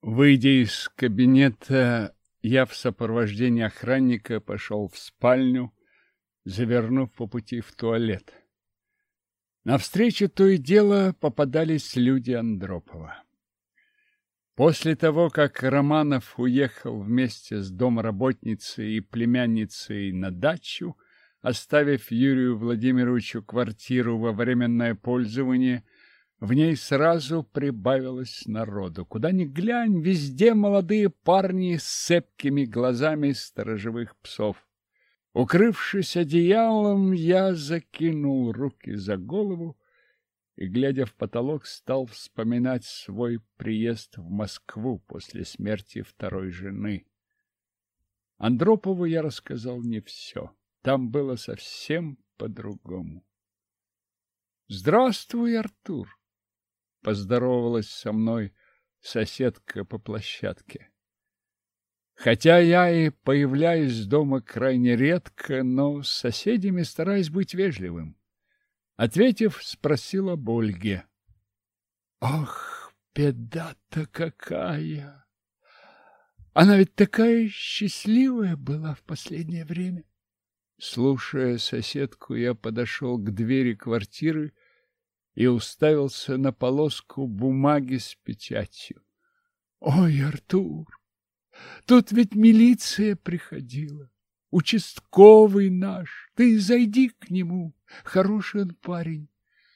Выйдя из кабинета, я в сопровождении охранника пошел в спальню, завернув по пути в туалет. Навстречу то и дело попадались люди Андропова. После того, как Романов уехал вместе с домработницей и племянницей на дачу, оставив Юрию Владимировичу квартиру во временное пользование, в ней сразу прибавилось народу. Куда ни глянь, везде молодые парни с цепкими глазами сторожевых псов. Укрывшись одеялом, я закинул руки за голову и, глядя в потолок, стал вспоминать свой приезд в Москву после смерти второй жены. Андропову я рассказал не все. Там было совсем по-другому. «Здравствуй, Артур!» — поздоровалась со мной соседка по площадке. Хотя я и появляюсь дома крайне редко, но с соседями стараюсь быть вежливым. Ответив, спросила об Ольге. «Ах, беда-то какая! Она ведь такая счастливая была в последнее время!» Слушая соседку, я подошел к двери квартиры и уставился на полоску бумаги с печатью. «Ой, Артур, тут ведь милиция приходила, участковый наш, ты зайди к нему, хороший он парень».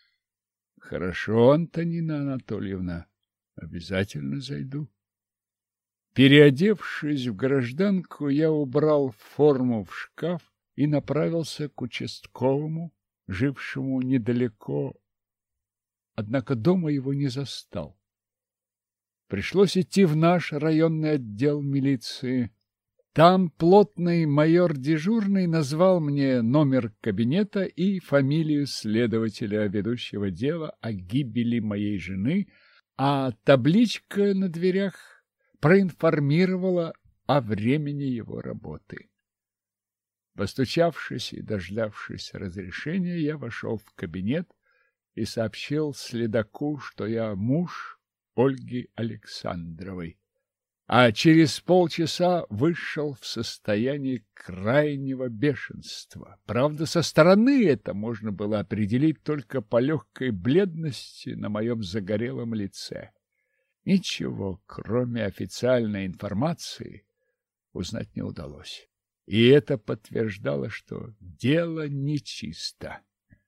«Хорошо, Антонина Анатольевна, обязательно зайду». Переодевшись в гражданку, я убрал форму в шкаф и направился к участковому, жившему недалеко, однако дома его не застал. Пришлось идти в наш районный отдел милиции. Там плотный майор дежурный назвал мне номер кабинета и фамилию следователя, ведущего дело о гибели моей жены, а табличка на дверях проинформировала о времени его работы. Постучавшись и дождавшись разрешения, я вошел в кабинет и сообщил следаку, что я муж Ольги Александровой, а через полчаса вышел в состоянии крайнего бешенства. Правда, со стороны это можно было определить только по легкой бледности на моем загорелом лице. Ничего, кроме официальной информации, узнать не удалось. И это подтверждало, что дело нечисто.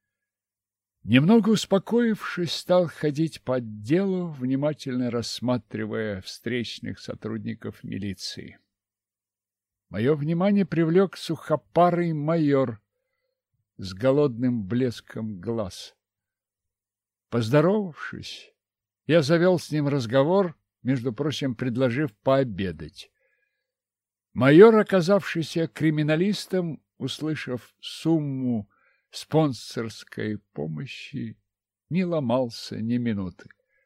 Немного успокоившись, стал ходить по отделу, внимательно рассматривая встречных сотрудников милиции. Мое внимание привлек сухопарый майор с голодным блеском глаз. Поздоровавшись, я завел с ним разговор, между прочим, предложив пообедать. Майор, оказавшийся криминалистом, услышав сумму спонсорской помощи, не ломался ни минуты.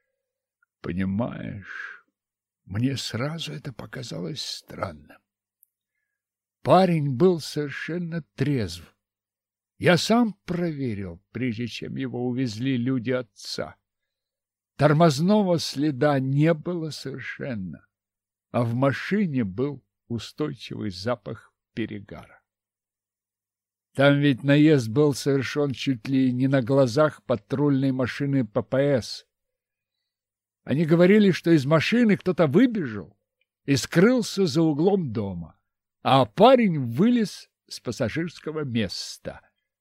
Понимаешь, мне сразу это показалось странным. Парень был совершенно трезв. Я сам проверил, прежде чем его увезли люди отца. Тормозного следа не было совершенно, а в машине был устойчивый запах перегара. Там ведь наезд был совершен чуть ли не на глазах патрульной машины ППС. Они говорили, что из машины кто-то выбежал и скрылся за углом дома, а парень вылез с пассажирского места.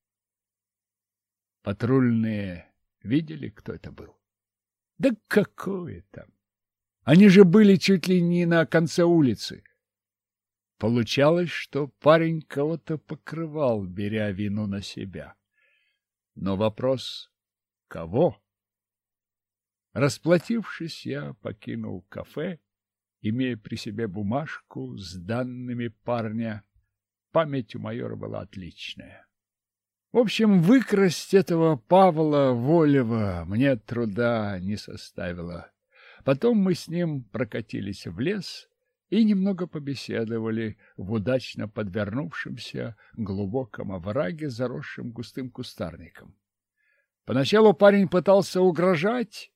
Патрульные видели, кто это был? Да какое там! Они же были чуть ли не на конце улицы. Получалось, что парень кого-то покрывал, беря вину на себя. Но вопрос — кого? Расплатившись, я покинул кафе, имея при себе бумажку с данными парня. Память у майора была отличная. В общем, выкрасть этого Павла Волева мне труда не составило. Потом мы с ним прокатились в лес и немного побеседовали в удачно подвернувшемся глубоком овраге, заросшем густым кустарником. Поначалу парень пытался угрожать,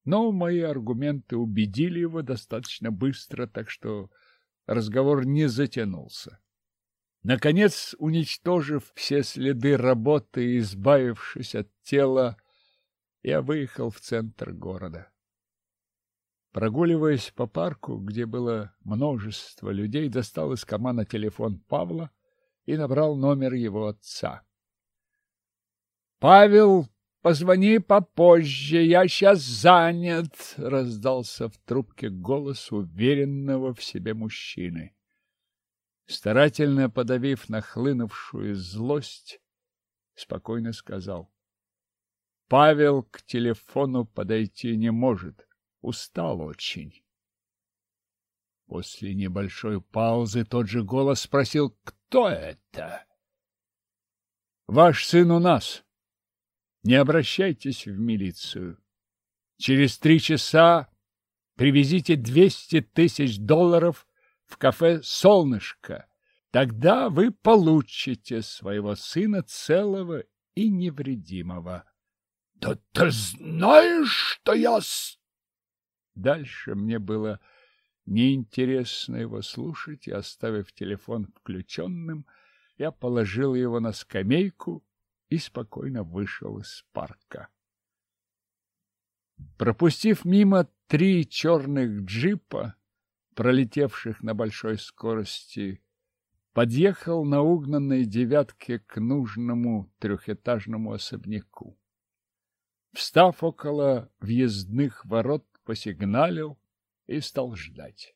Но мои аргументы убедили его достаточно быстро, так что разговор не затянулся. Наконец, уничтожив все следы работы и избавившись от тела, я выехал в центр города. Прогуливаясь по парку, где было множество людей, достал из кармана телефон Павла и набрал номер его отца. — Павел, позвони попозже, я сейчас занят, — раздался в трубке голос уверенного в себе мужчины. Старательно подавив нахлынувшую злость, спокойно сказал: — Павел к телефону подойти не может. Устал очень. После небольшой паузы тот же голос спросил: «Кто это?» «Ваш сын у нас. Не обращайтесь в милицию. Через 3 часа привезите $200 000 в кафе «Солнышко». Тогда вы получите своего сына целого и невредимого». «Да ты знаешь, что я...» Дальше мне было неинтересно его слушать, и, оставив телефон включенным, я положил его на скамейку и спокойно вышел из парка. Пропустив мимо 3 черных джипа, пролетевших на большой скорости, подъехал на угнанной девятке к нужному 3-этажному особняку. Встав около въездных ворот, посигналил и стал ждать.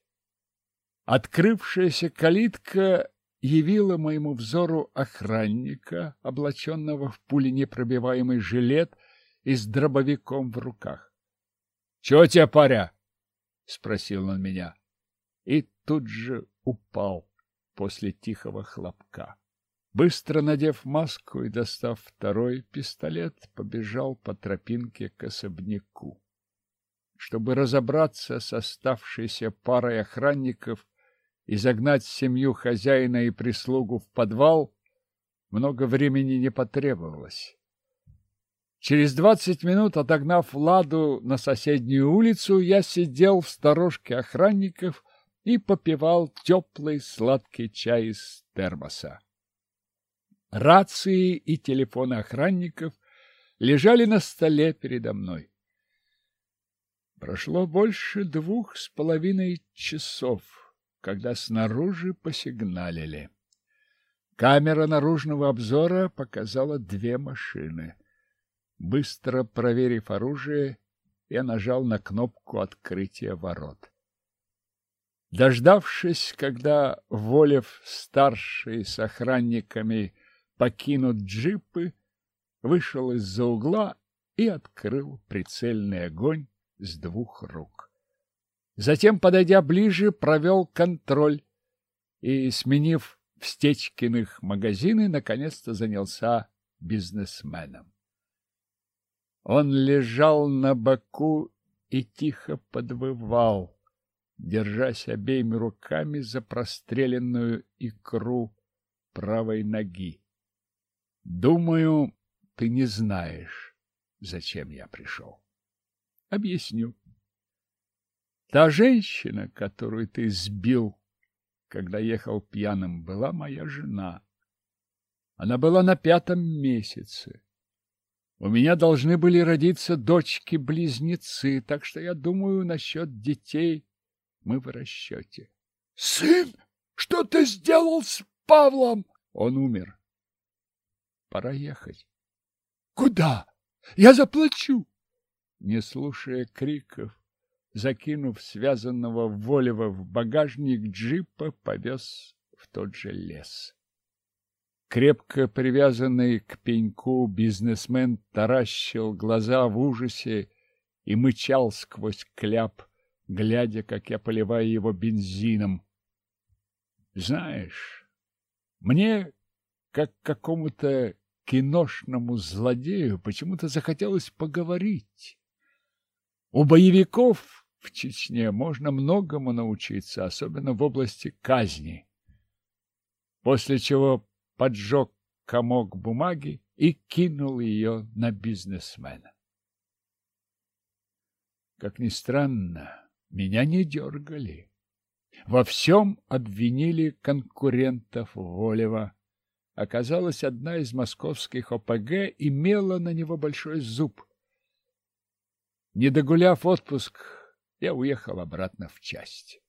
Открывшаяся калитка явила моему взору охранника, облаченного в пуленепробиваемый жилет и с дробовиком в руках. — Чего тебе, паря? — спросил он меня. И тут же упал после тихого хлопка. Быстро надев маску и достав второй пистолет, побежал по тропинке к особняку. Чтобы разобраться с оставшейся парой охранников и загнать семью хозяина и прислугу в подвал, много времени не потребовалось. Через 20 минут, отогнав Ладу на соседнюю улицу, я сидел в сторожке охранников и попивал теплый сладкий чай из термоса. Рации и телефоны охранников лежали на столе передо мной. Прошло больше 2,5 часов, когда снаружи посигналили. Камера наружного обзора показала 2 машины. Быстро проверив оружие, я нажал на кнопку открытия ворот. Дождавшись, когда Волев-старший с охранниками покинут джипы, вышел из-за угла и открыл прицельный огонь с 2 рук. Затем, подойдя ближе, провел контроль и, сменив в Стечкиных магазины, наконец-то занялся бизнесменом. Он лежал на боку и тихо подвывал, держась обеими руками за простреленную икру правой ноги. Думаю, ты не знаешь, зачем я пришел. Объясню. Та женщина, которую ты сбил, когда ехал пьяным, была моя жена. Она была на 5-м месяце. У меня должны были родиться дочки-близнецы, так что я думаю, насчет детей мы в расчете. — Сын, что ты сделал с Павлом? Он умер. Пора ехать. — Куда? Я заплачу. Не слушая криков, закинув связанного Волева в багажник джипа, повез в тот же лес. Крепко привязанный к пеньку бизнесмен таращил глаза в ужасе и мычал сквозь кляп, глядя, как я поливаю его бензином. Знаешь, мне, как какому-то киношному злодею, почему-то захотелось поговорить. У боевиков в Чечне можно многому научиться, особенно в области казни. После чего поджег комок бумаги и кинул ее на бизнесмена. Как ни странно, меня не дергали. Во всем обвинили конкурентов Волева. Оказалось, одна из московских ОПГ имела на него большой зуб. Не догуляв отпуск, я уехал обратно в часть.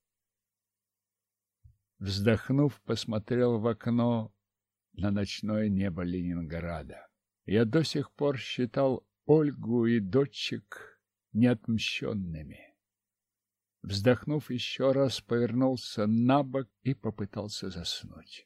Вздохнув, посмотрел в окно на ночное небо Ленинграда. Я до сих пор считал Ольгу и дочек неотмщенными. Вздохнув еще раз, повернулся на бок и попытался заснуть.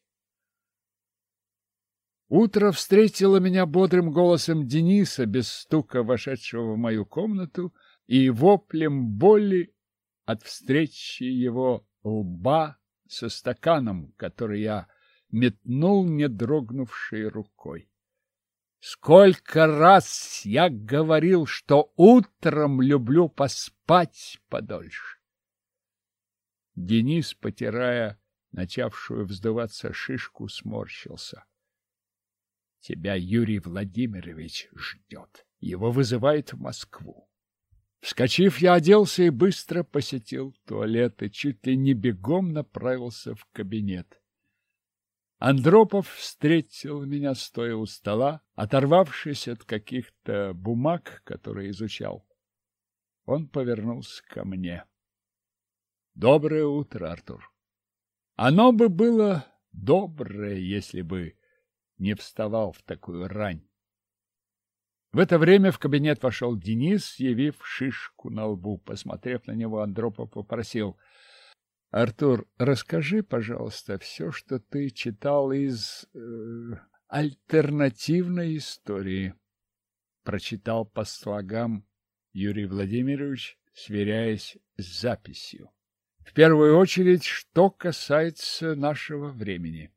Утро встретило меня бодрым голосом Дениса, без стука вошедшего в мою комнату, и воплем боли от встречи его лба со стаканом, который я метнул не дрогнувшей рукой. Сколько раз я говорил, что утром люблю поспать подольше. Денис, потирая начавшую вздуваться шишку, сморщился. Тебя Юрий Владимирович ждет. Его вызывает в Москву. Вскочив, я оделся и быстро посетил туалет и чуть ли не бегом направился в кабинет. Андропов встретил меня, стоя у стола, оторвавшись от каких-то бумаг, которые изучал. Он повернулся ко мне. Доброе утро, Артур. Оно бы было доброе, если бы не вставал в такую рань. В это время в кабинет вошел Денис, явив шишку на лбу. Посмотрев на него, Андропов попросил: Артур, расскажи, пожалуйста, все, что ты читал из альтернативной истории. Прочитал по слогам Юрий Владимирович, сверяясь с записью. В первую очередь, что касается нашего времени.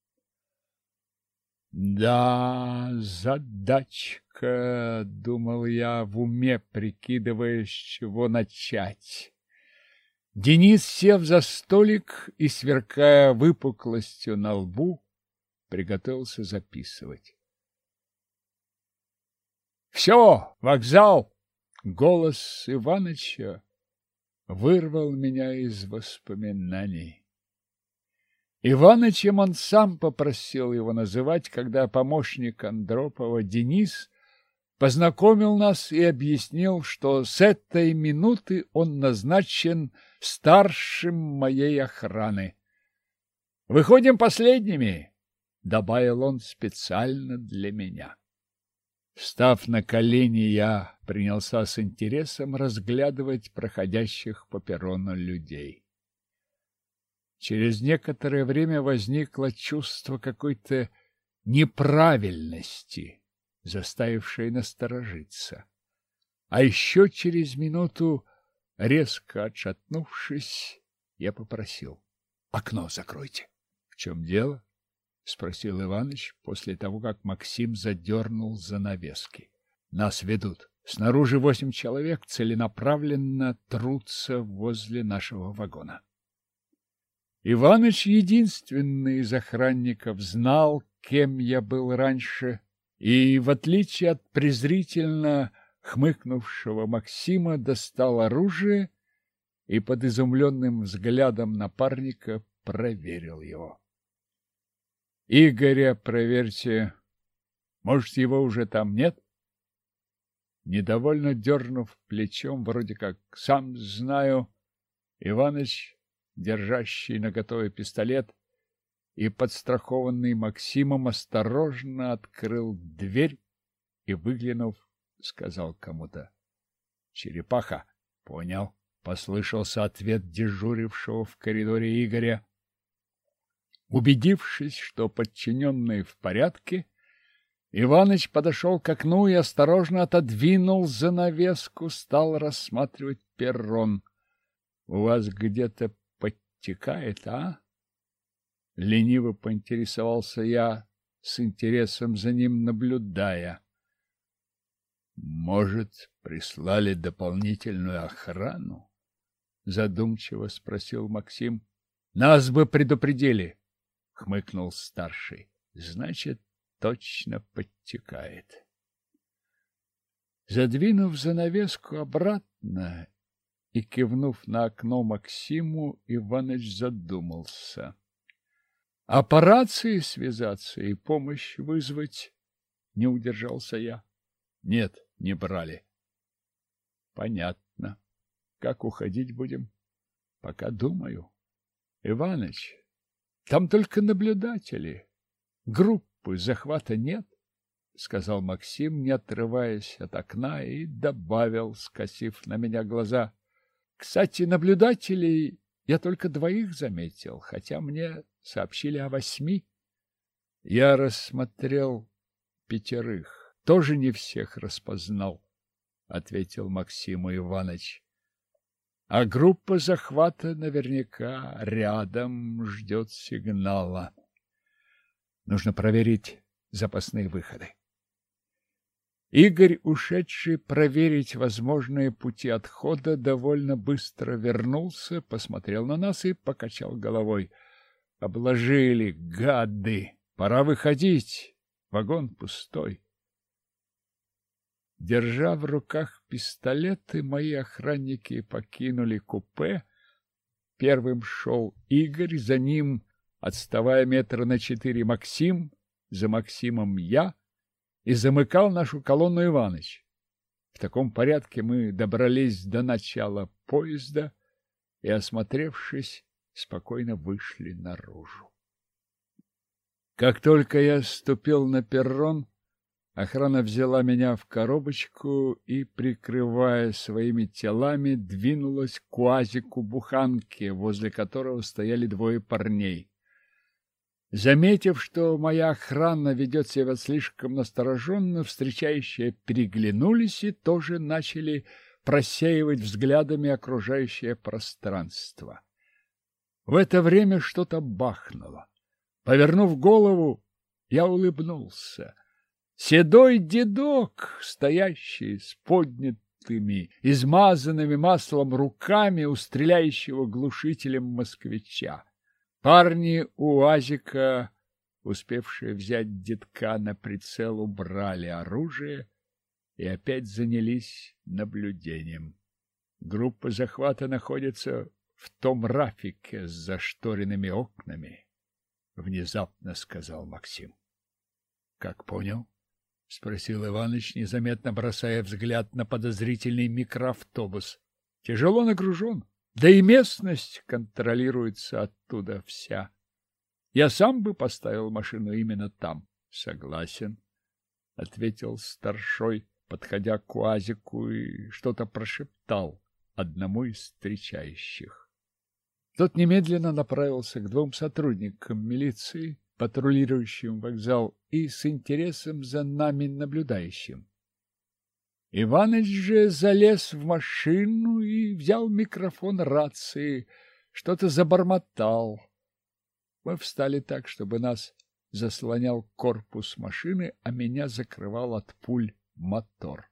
Да, задачка, думал я в уме, прикидывая, с чего начать. Денис, сев за столик и сверкая выпуклостью на лбу, приготовился записывать. «Все, вокзал!» Голос Иваныча вырвал меня из воспоминаний. Иванычем он сам попросил его называть, когда помощник Андропова Денис познакомил нас и объяснил, что с этой минуты он назначен старшим моей охраны. «Выходим последними», — добавил он специально для меня. Встав на колени, я принялся с интересом разглядывать проходящих по перрону людей. Через некоторое время возникло чувство какой-то неправильности, заставившее насторожиться. А еще через минуту, резко отшатнувшись, я попросил: «Окно закройте». — В чем дело? — спросил Иваныч после того, как Максим задернул занавески. — Нас ведут. Снаружи 8 человек целенаправленно трутся возле нашего вагона. Иваныч, единственный из охранников, знал, кем я был раньше, и, в отличие от презрительно хмыкнувшего Максима, достал оружие и под изумленным взглядом напарника проверил его. — Игоря проверьте. Может, его уже там нет? Недовольно дернув плечом, вроде как сам знаю, Иваныч, держащий наготове пистолет и подстрахованный Максимом, осторожно открыл дверь и, выглянув, сказал кому-то: «Черепаха». «Понял», — послышался ответ дежурившего в коридоре Игоря. Убедившись, что подчиненные в порядке, Иваныч подошел к окну и осторожно отодвинул занавеску, стал рассматривать перрон. — У вас где-то подтекает, а? Лениво поинтересовался я, с интересом за ним наблюдая. — Может, прислали дополнительную охрану? — задумчиво спросил Максим. — Нас бы предупредили, — хмыкнул старший. — Значит, точно подтекает. Задвинув занавеску обратно и, кивнув на окно Максиму, Иваныч задумался. А по рации связаться и помощь вызвать? Не удержался я. Нет, не брали. Понятно. Как уходить будем? Пока думаю. Иваныч, там только наблюдатели. Группы захвата нет, сказал Максим, не отрываясь от окна, и добавил, скосив на меня глаза. Кстати, наблюдателей я только 2 заметил, хотя мне сообщили о 8. Я рассмотрел 5. Тоже не всех распознал, ответил Максим Иванович. А группа захвата наверняка рядом ждет сигнала. Нужно проверить запасные выходы. Игорь, ушедший проверить возможные пути отхода, довольно быстро вернулся, посмотрел на нас и покачал головой. Обложили, гады! Пора выходить, вагон пустой. Держа в руках пистолеты, мои охранники покинули купе. Первым шел Игорь, за ним, отставая 4 метра, Максим, за Максимом я, и замыкал нашу колонну Иваныч. В таком порядке мы добрались до начала поезда и, осмотревшись, спокойно вышли наружу. Как только я ступил на перрон, охрана взяла меня в коробочку и, прикрывая своими телами, двинулась к УАЗику-буханке, возле которого стояли 2 парней. Заметив, что моя охрана ведет себя слишком настороженно, встречающие переглянулись и тоже начали просеивать взглядами окружающее пространство. В это время что-то бахнуло. Повернув голову, я улыбнулся. Седой дедок, стоящий с поднятыми, измазанными маслом руками у стреляющего глушителем москвича. Парни УАЗика, успевшие взять дедка на прицел, убрали оружие и опять занялись наблюдением. Группа захвата находится в том рафике с зашторенными окнами, — внезапно сказал Максим. — Как понял? — спросил Иваныч, незаметно бросая взгляд на подозрительный микроавтобус. — Тяжело нагружен. Да и местность контролируется оттуда вся. Я сам бы поставил машину именно там. — Согласен, — ответил старшой, подходя к УАЗику, и что-то прошептал одному из встречающих. Тот немедленно направился к 2 сотрудникам милиции, патрулирующим вокзал, и с интересом за нами наблюдающим. Иваныч же залез в машину и взял микрофон рации, что-то забормотал. Мы встали так, чтобы нас заслонял корпус машины, а меня закрывал от пуль мотор.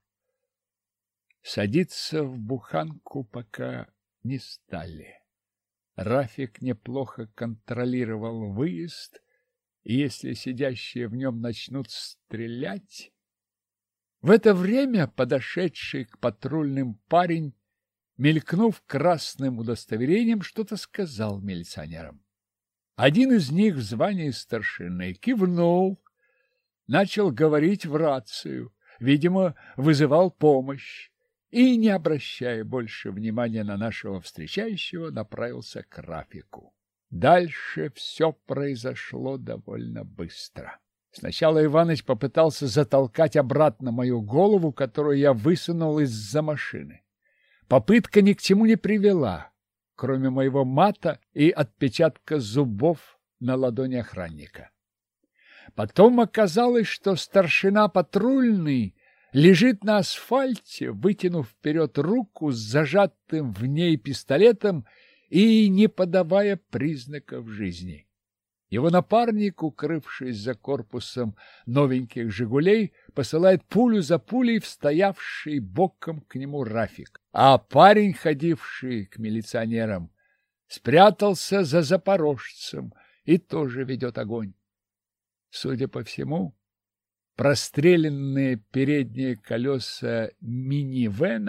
Садиться в буханку пока не стали. Рафик неплохо контролировал выезд, и если сидящие в нем начнут стрелять... В это время подошедший к патрульным парень, мелькнув красным удостоверением, что-то сказал милиционерам. Один из них в звании старшины кивнул, начал говорить в рацию, видимо, вызывал помощь, и, не обращая больше внимания на нашего встречающего, направился к Рафику. Дальше все произошло довольно быстро. Сначала Иваныч попытался затолкать обратно мою голову, которую я высунул из-за машины. Попытка ни к чему не привела, кроме моего мата и отпечатка зубов на ладони охранника. Потом оказалось, что старшина патрульный лежит на асфальте, вытянув вперед руку с зажатым в ней пистолетом и не подавая признаков жизни. Его напарник, укрывшись за корпусом новеньких «Жигулей», посылает пулю за пулей в стоявший боком к нему Рафик. А парень, ходивший к милиционерам, спрятался за запорожцем и тоже ведет огонь. Судя по всему, простреленные передние колеса минивэна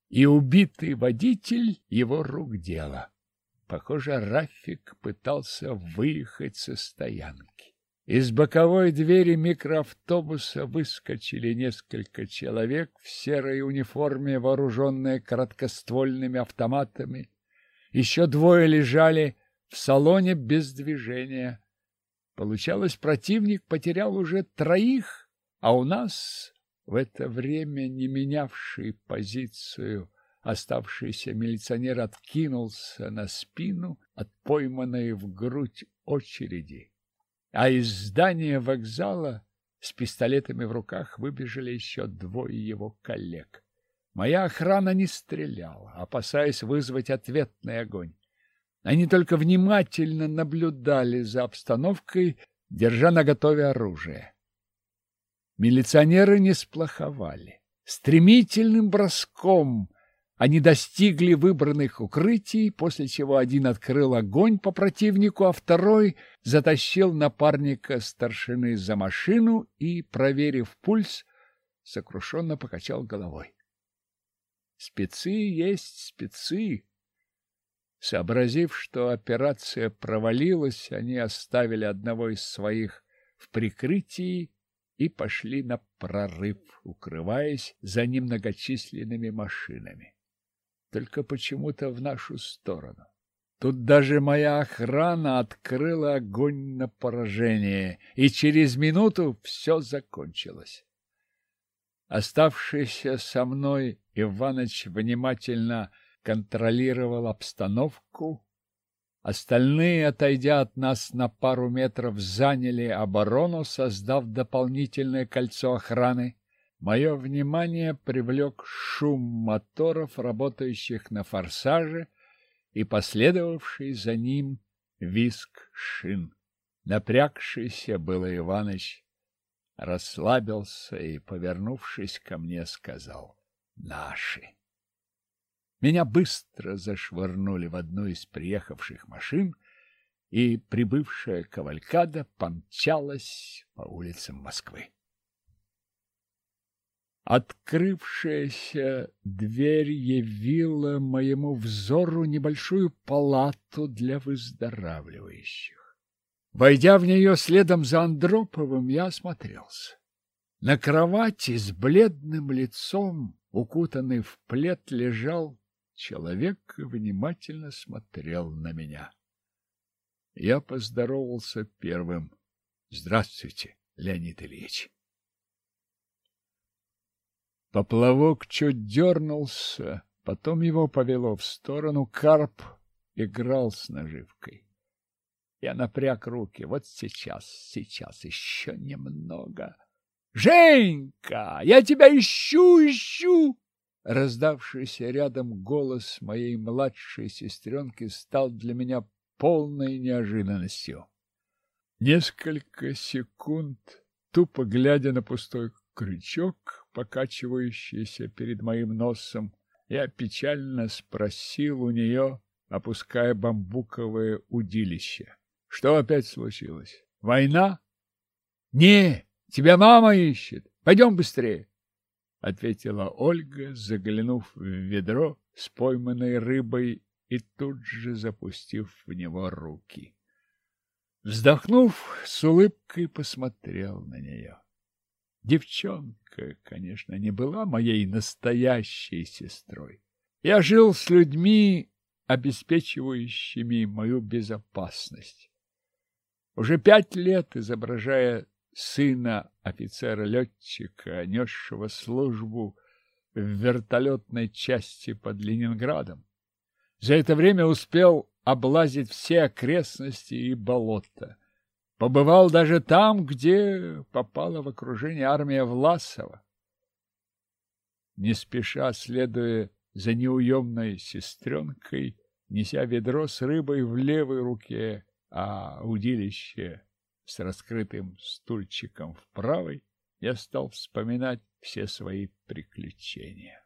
и убитый водитель его рук дело. Похоже, Рафик пытался выехать со стоянки. Из боковой двери микроавтобуса выскочили несколько человек в серой униформе, вооруженные короткоствольными автоматами. Еще двое лежали в салоне без движения. Получалось, противник потерял уже троих, а у нас, в это время не менявший позицию, оставшийся милиционер откинулся на спину от пойманной в грудь очереди. А из здания вокзала с пистолетами в руках выбежали еще двое его коллег. Моя охрана не стреляла, опасаясь вызвать ответный огонь. Они только внимательно наблюдали за обстановкой, держа наготове оружие. Милиционеры не сплоховали. Стремительным броском они достигли выбранных укрытий, после чего один открыл огонь по противнику, а второй затащил напарника старшины за машину и, проверив пульс, сокрушенно покачал головой. Спецы есть спецы. Сообразив, что операция провалилась, они оставили одного из своих в прикрытии и пошли на прорыв, укрываясь за немногочисленными машинами. Только почему-то в нашу сторону. Тут даже моя охрана открыла огонь на поражение, и через минуту все закончилось. Оставшийся со мной Иваныч внимательно контролировал обстановку. Остальные, отойдя от нас на пару метров, заняли оборону, создав дополнительное кольцо охраны. Мое внимание привлек шум моторов, работающих на форсаже, и последовавший за ним визг шин. Напрягшийся было Иваныч расслабился и, повернувшись ко мне, сказал: «Наши». Меня быстро зашвырнули в одну из приехавших машин, и прибывшая кавалькада помчалась по улицам Москвы. Открывшаяся дверь явила моему взору небольшую палату для выздоравливающих. Войдя в нее следом за Андроповым, я осмотрелся. На кровати с бледным лицом, укутанный в плед, лежал человек и внимательно смотрел на меня. Я поздоровался первым. «Здравствуйте, Леонид Ильич». Поплавок чуть дернулся, потом его повело в сторону. Карп играл с наживкой. Я напряг руки. Вот сейчас, еще немного. «Женька, я тебя ищу!» Раздавшийся рядом голос моей младшей сестренки стал для меня полной неожиданностью. Несколько секунд, тупо глядя на пустой крючок, покачивающийся перед моим носом, я печально спросил у нее, опуская бамбуковое удилище: «Что опять случилось? Война?» «Не, тебя мама ищет. Пойдем быстрее», — ответила Ольга, заглянув в ведро с пойманной рыбой и тут же запустив в него руки. Вздохнув, с улыбкой посмотрел на нее. Девчонка, конечно, не была моей настоящей сестрой. Я жил с людьми, обеспечивающими мою безопасность. Уже 5 лет, изображая сына офицера-летчика, несшего службу в вертолетной части под Ленинградом. За это время успел облазить все окрестности и болота. Побывал даже там, где попала в окружение армия Власова. Не спеша, следуя за неуемной сестренкой, неся ведро с рыбой в левой руке, а удилище с раскрытым стульчиком в правой, я стал вспоминать все свои приключения.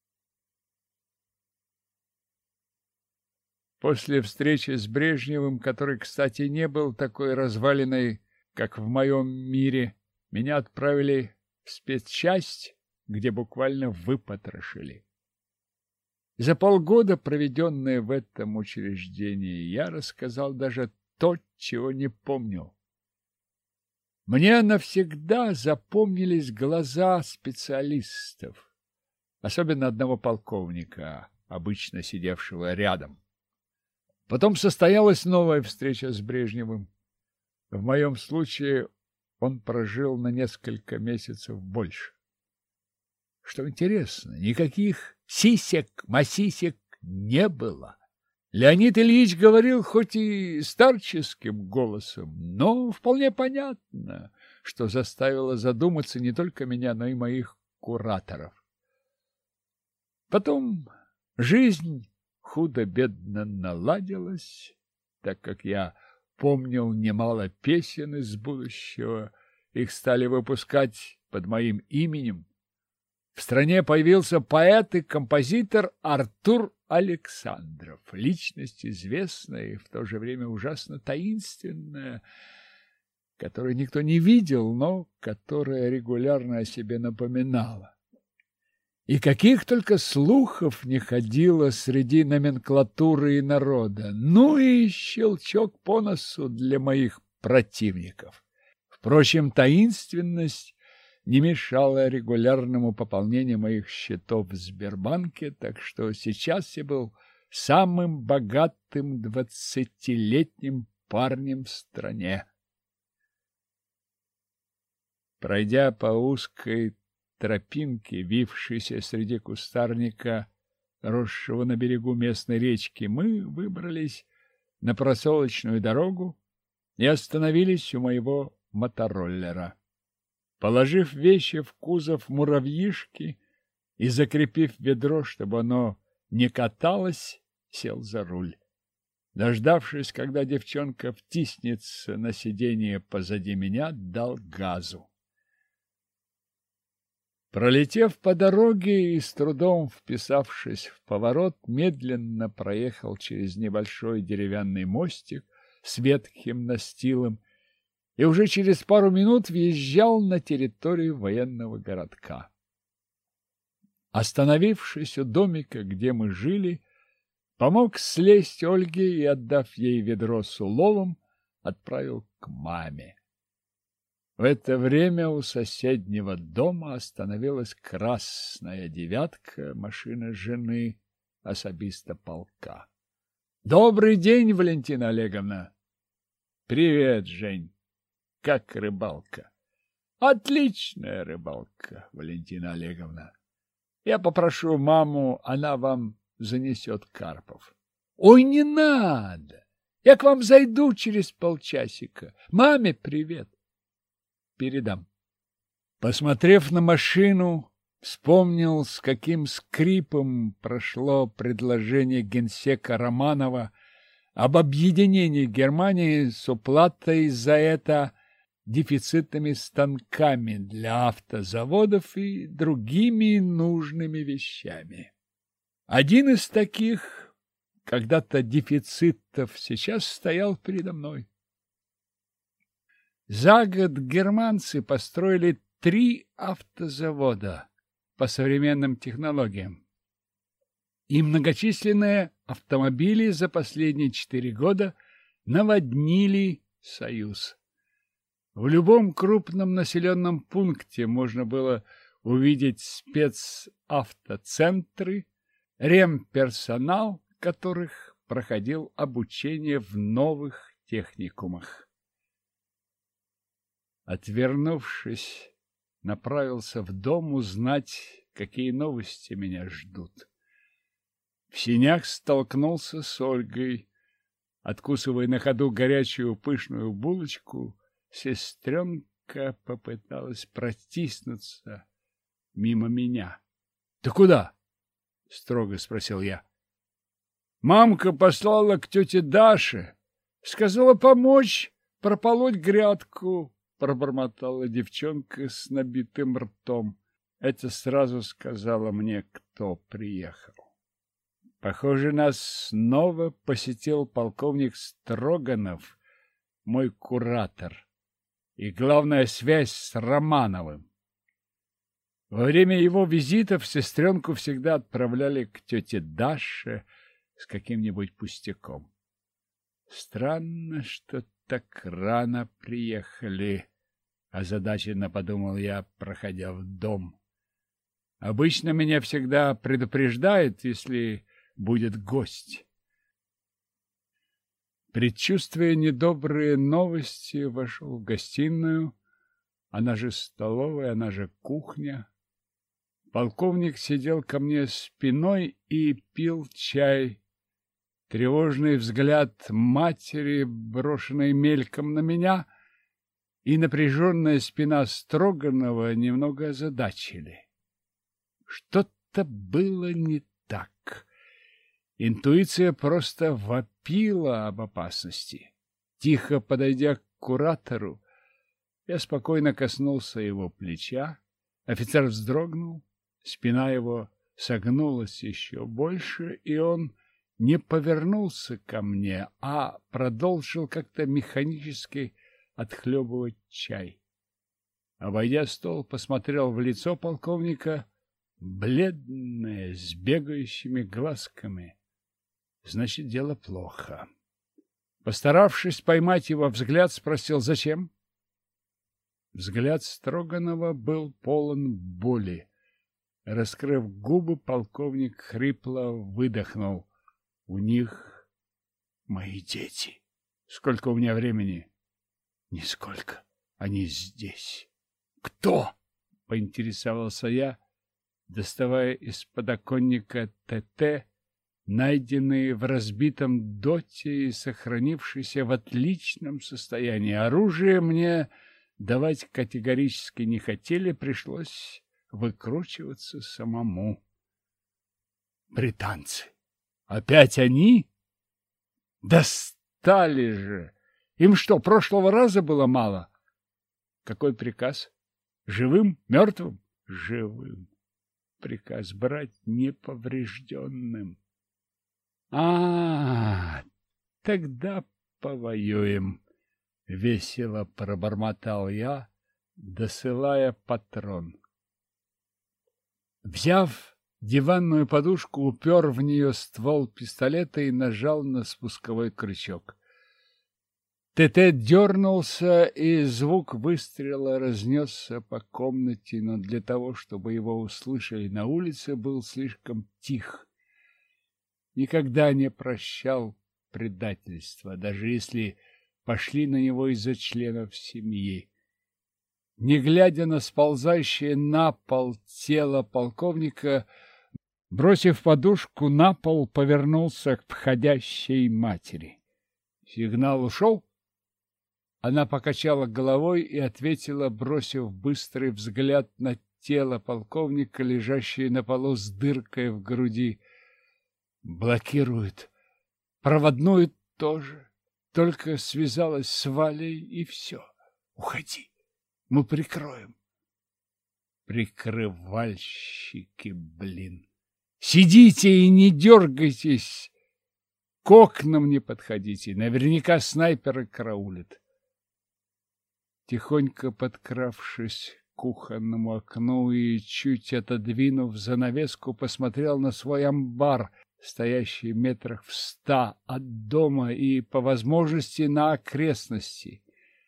После встречи с Брежневым, который, кстати, не был такой развалиной, как в моем мире, меня отправили в спецчасть, где буквально выпотрошили. За полгода, проведенные в этом учреждении, я рассказал даже то, чего не помнил. Мне навсегда запомнились глаза специалистов, особенно одного полковника, обычно сидевшего рядом. Потом состоялась новая встреча с Брежневым. В моем случае он прожил на несколько месяцев больше. Что интересно, никаких сисек-масисек не было. Леонид Ильич говорил хоть и старческим голосом, но вполне понятно, что заставило задуматься не только меня, но и моих кураторов. Потом жизнь худо-бедно наладилась, так как я помнил немало песен из будущего, их стали выпускать под моим именем. В стране появился поэт и композитор Артур Александров, личность известная и в то же время ужасно таинственная, которую никто не видел, но которая регулярно о себе напоминала. И каких только слухов не ходило среди номенклатуры и народа, ну и щелчок по носу для моих противников. Впрочем, таинственность не мешала регулярному пополнению моих счетов в Сбербанке, так что сейчас я был самым богатым 20-летним парнем в стране. Пройдя по узкой тропинке, вившейся среди кустарника, росшего на берегу местной речки, мы выбрались на проселочную дорогу и остановились у моего мотороллера. Положив вещи в кузов муравьишки и закрепив ведро, чтобы оно не каталось, сел за руль. Дождавшись, когда девчонка втиснется на сиденье позади меня, дал газу. Пролетев по дороге и с трудом вписавшись в поворот, медленно проехал через небольшой деревянный мостик с ветхим настилом и уже через пару минут въезжал на территорию военного городка. Остановившись у домика, где мы жили, помог слезть Ольге и, отдав ей ведро с уловом, отправил к маме. В это время у соседнего дома остановилась красная девятка, машина жены особиста полка. — Добрый день, Валентина Олеговна! — Привет, Жень! Как рыбалка? — Отличная рыбалка, Валентина Олеговна. Я попрошу маму, она вам занесет карпов. — Ой, не надо! Я к вам зайду через полчасика. Маме привет. Передам. Посмотрев на машину, вспомнил, с каким скрипом прошло предложение генсека Романова об объединении Германии с уплатой за это дефицитными станками для автозаводов и другими нужными вещами. Один из таких, когда-то дефицитов, сейчас стоял передо мной. За год германцы построили 3 автозавода по современным технологиям. И многочисленные автомобили за последние 4 года наводнили Союз. В любом крупном населенном пункте можно было увидеть спецавтоцентры, ремперсонал которых проходил обучение в новых техникумах. Отвернувшись, направился в дом узнать, какие новости меня ждут. В сенях столкнулся с Ольгой. Откусывая на ходу горячую пышную булочку, сестренка попыталась протиснуться мимо меня. — Ты куда? — строго спросил я. — Мамка послала к тете Даше. Сказала помочь прополоть грядку, — пробормотала девчонка с набитым ртом. Это сразу сказала мне, кто приехал. Похоже, нас снова посетил полковник Строганов, мой куратор, и главная связь с Романовым. Во время его визитов сестренку всегда отправляли к тете Даше с каким-нибудь пустяком. Странно, что так рано приехали, озадаченно подумал я, проходя в дом. Обычно меня всегда предупреждают, если будет гость. Предчувствуя недобрые новости, вошел в гостиную, она же столовая, она же кухня. Полковник сидел ко мне спиной и пил чай. Тревожный взгляд матери, брошенный мельком на меня, и напряженная спина Строганова немного озадачили. Что-то было не так. Интуиция просто вопила об опасности. Тихо подойдя к куратору, я спокойно коснулся его плеча. Офицер вздрогнул, спина его согнулась еще больше, и он не повернулся ко мне, а продолжил как-то механически отхлебывать чай. Обойдя стол, посмотрел в лицо полковника, бледное, с бегающими глазками. Значит, дело плохо. Постаравшись поймать его взгляд, спросил: «Зачем?» Взгляд Строганова был полон боли. Раскрыв губы, полковник хрипло выдохнул: «У них мои дети. Сколько у меня времени?» «Нисколько. Они здесь». «Кто?» — поинтересовался я, доставая из подоконника ТТ, найденные в разбитом доте и сохранившиеся в отличном состоянии. Оружие мне давать категорически не хотели, пришлось выкручиваться самому. «Британцы! Опять они? Достали же! Им что, прошлого раза было мало?» «Какой приказ? Живым? Мертвым?» «Живым. Приказ брать неповрежденным». Тогда повоюем», — весело пробормотал я, досылая патрон. Взяв диванную подушку, упер в нее ствол пистолета и нажал на спусковой крючок. ТТ дернулся, и звук выстрела разнесся по комнате, но для того, чтобы его услышали на улице, был слишком тих. Никогда не прощал предательства, даже если пошли на него из-за членов семьи. Не глядя на сползающее на пол тело полковника, бросив подушку на пол, повернулся к входящей матери. «Сигнал ушел?» Она покачала головой и ответила, бросив быстрый взгляд на тело полковника, лежащее на полу с дыркой в груди. «Блокирует. Проводную тоже. Только связалась с Валей, и все. Уходи. Мы прикроем». Прикрывальщики, блин. Сидите и не дергайтесь. К окнам не подходите. Наверняка снайперы караулят. Тихонько подкравшись к кухонному окну и чуть отодвинув занавеску, посмотрел на свой амбар, стоящий метрах в 100 от дома, и, по возможности, на окрестности.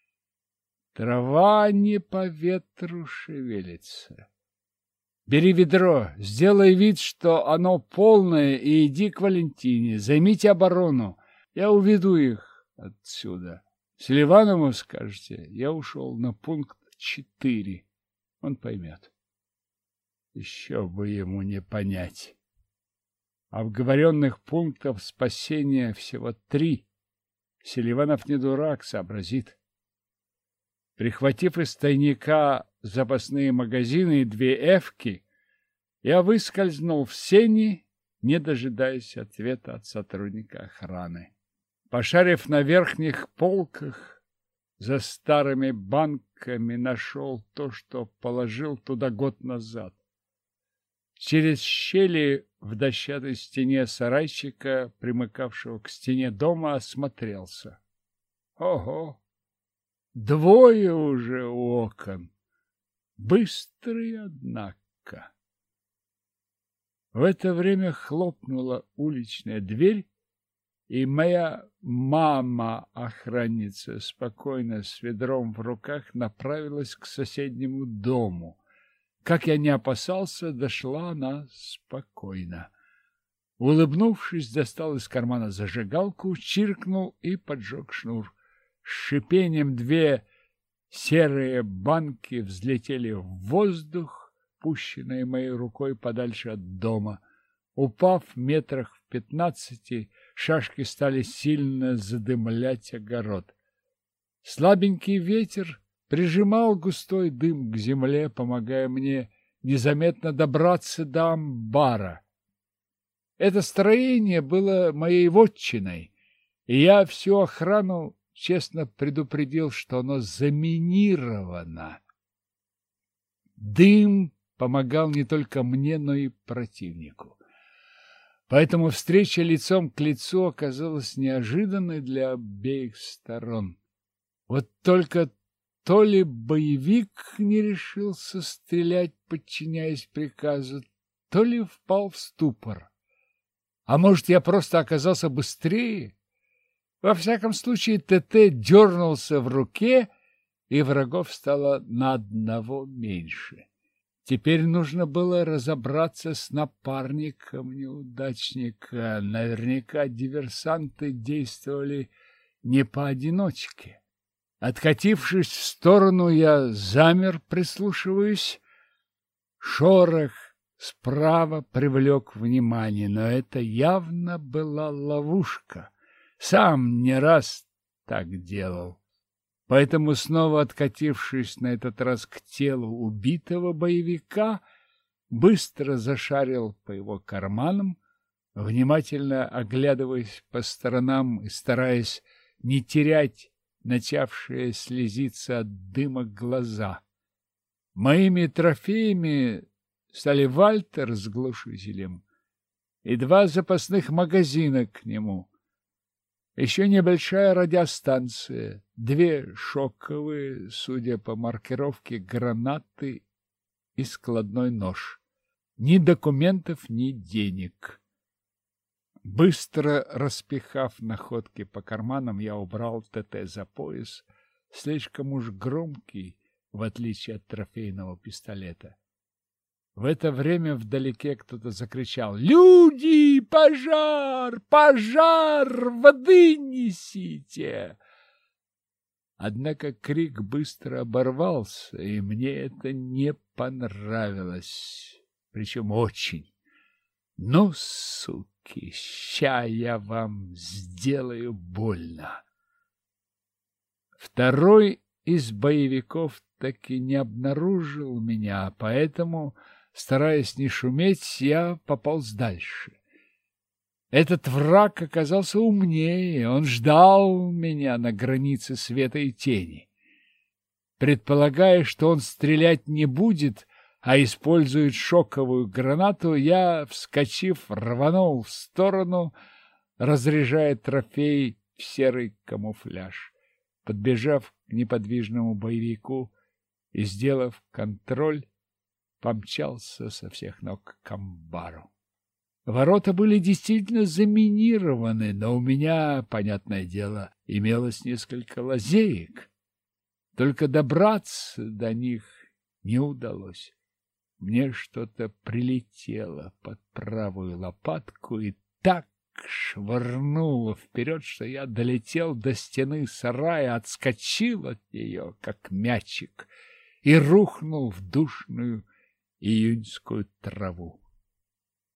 Трава не по ветру шевелится. Бери ведро, сделай вид, что оно полное, и иди к Валентине. Займите оборону. Я уведу их отсюда. Селиванову скажете, я ушел на пункт 4. Он поймет. Еще бы ему не понять. Обговоренных пунктов спасения всего 3. Селиванов не дурак, сообразит. Прихватив из тайника запасные магазины и 2 эвки, я выскользнул в сени, не дожидаясь ответа от сотрудника охраны. Пошарив на верхних полках, за старыми банками нашел то, что положил туда год назад. Через щели в дощатой стене сарайчика, примыкавшего к стене дома, осмотрелся. Ого! 2 уже у окон. Быстрый, однако. Марка. В это время хлопнула уличная дверь, и моя мама-охранница спокойно с ведром в руках направилась к соседнему дому. Как я не опасался, дошла она спокойно. Улыбнувшись, достал из кармана зажигалку, чиркнул и поджег шнур. С шипением две серые банки взлетели в воздух, пущенные моей рукой подальше от дома. Упав метрах в 15, шашки стали сильно задымлять огород. Слабенький ветер прижимал густой дым к земле, помогая мне незаметно добраться до амбара. Это строение было моей вотчиной, и я всю охрану честно предупредил, что оно заминировано. Дым помогал не только мне, но и противнику. Поэтому встреча лицом к лицу оказалась неожиданной для обеих сторон. Вот только то ли боевик не решился стрелять, подчиняясь приказу, то ли впал в ступор. А может, я просто оказался быстрее? Во всяком случае, ТТ дернулся в руке, и врагов стало на одного меньше. Теперь нужно было разобраться с напарником неудачника. Наверняка диверсанты действовали не поодиночке. Откатившись в сторону, я замер, прислушиваясь. Шорох справа привлек внимание, но это явно была ловушка. Сам не раз так делал. Поэтому, снова откатившись на этот раз к телу убитого боевика, быстро зашарил по его карманам, внимательно оглядываясь по сторонам и стараясь не терять начавшие слезиться от дыма глаза. Моими трофеями стали Вальтер с глушителем и 2 запасных магазина к нему. Еще небольшая радиостанция, 2 шоковые, судя по маркировке, гранаты и складной нож. Ни документов, ни денег. Быстро распихав находки по карманам, я убрал ТТ за пояс, слишком уж громкий, в отличие от трофейного пистолета. В это время вдалеке кто-то закричал: «Люди! Пожар! Пожар! Воды несите!» Однако крик быстро оборвался, и мне это не понравилось, причем очень. «Ну, суки, ща я вам сделаю больно!» Второй из боевиков таки не обнаружил меня, поэтому, стараясь не шуметь, я пополз дальше. Этот враг оказался умнее, он ждал меня на границе света и тени. Предполагая, что он стрелять не будет, а использует шоковую гранату, я, вскочив, рванул в сторону, разряжая трофей в серый камуфляж. Подбежав к неподвижному боевику и сделав контроль, помчался со всех ног к амбару. Ворота были действительно заминированы, но у меня, понятное дело, имелось несколько лазеек. Только добраться до них не удалось. Мне что-то прилетело под правую лопатку и так швырнуло вперед, что я долетел до стены сарая, отскочил от нее, как мячик, и рухнул в душную июньскую траву.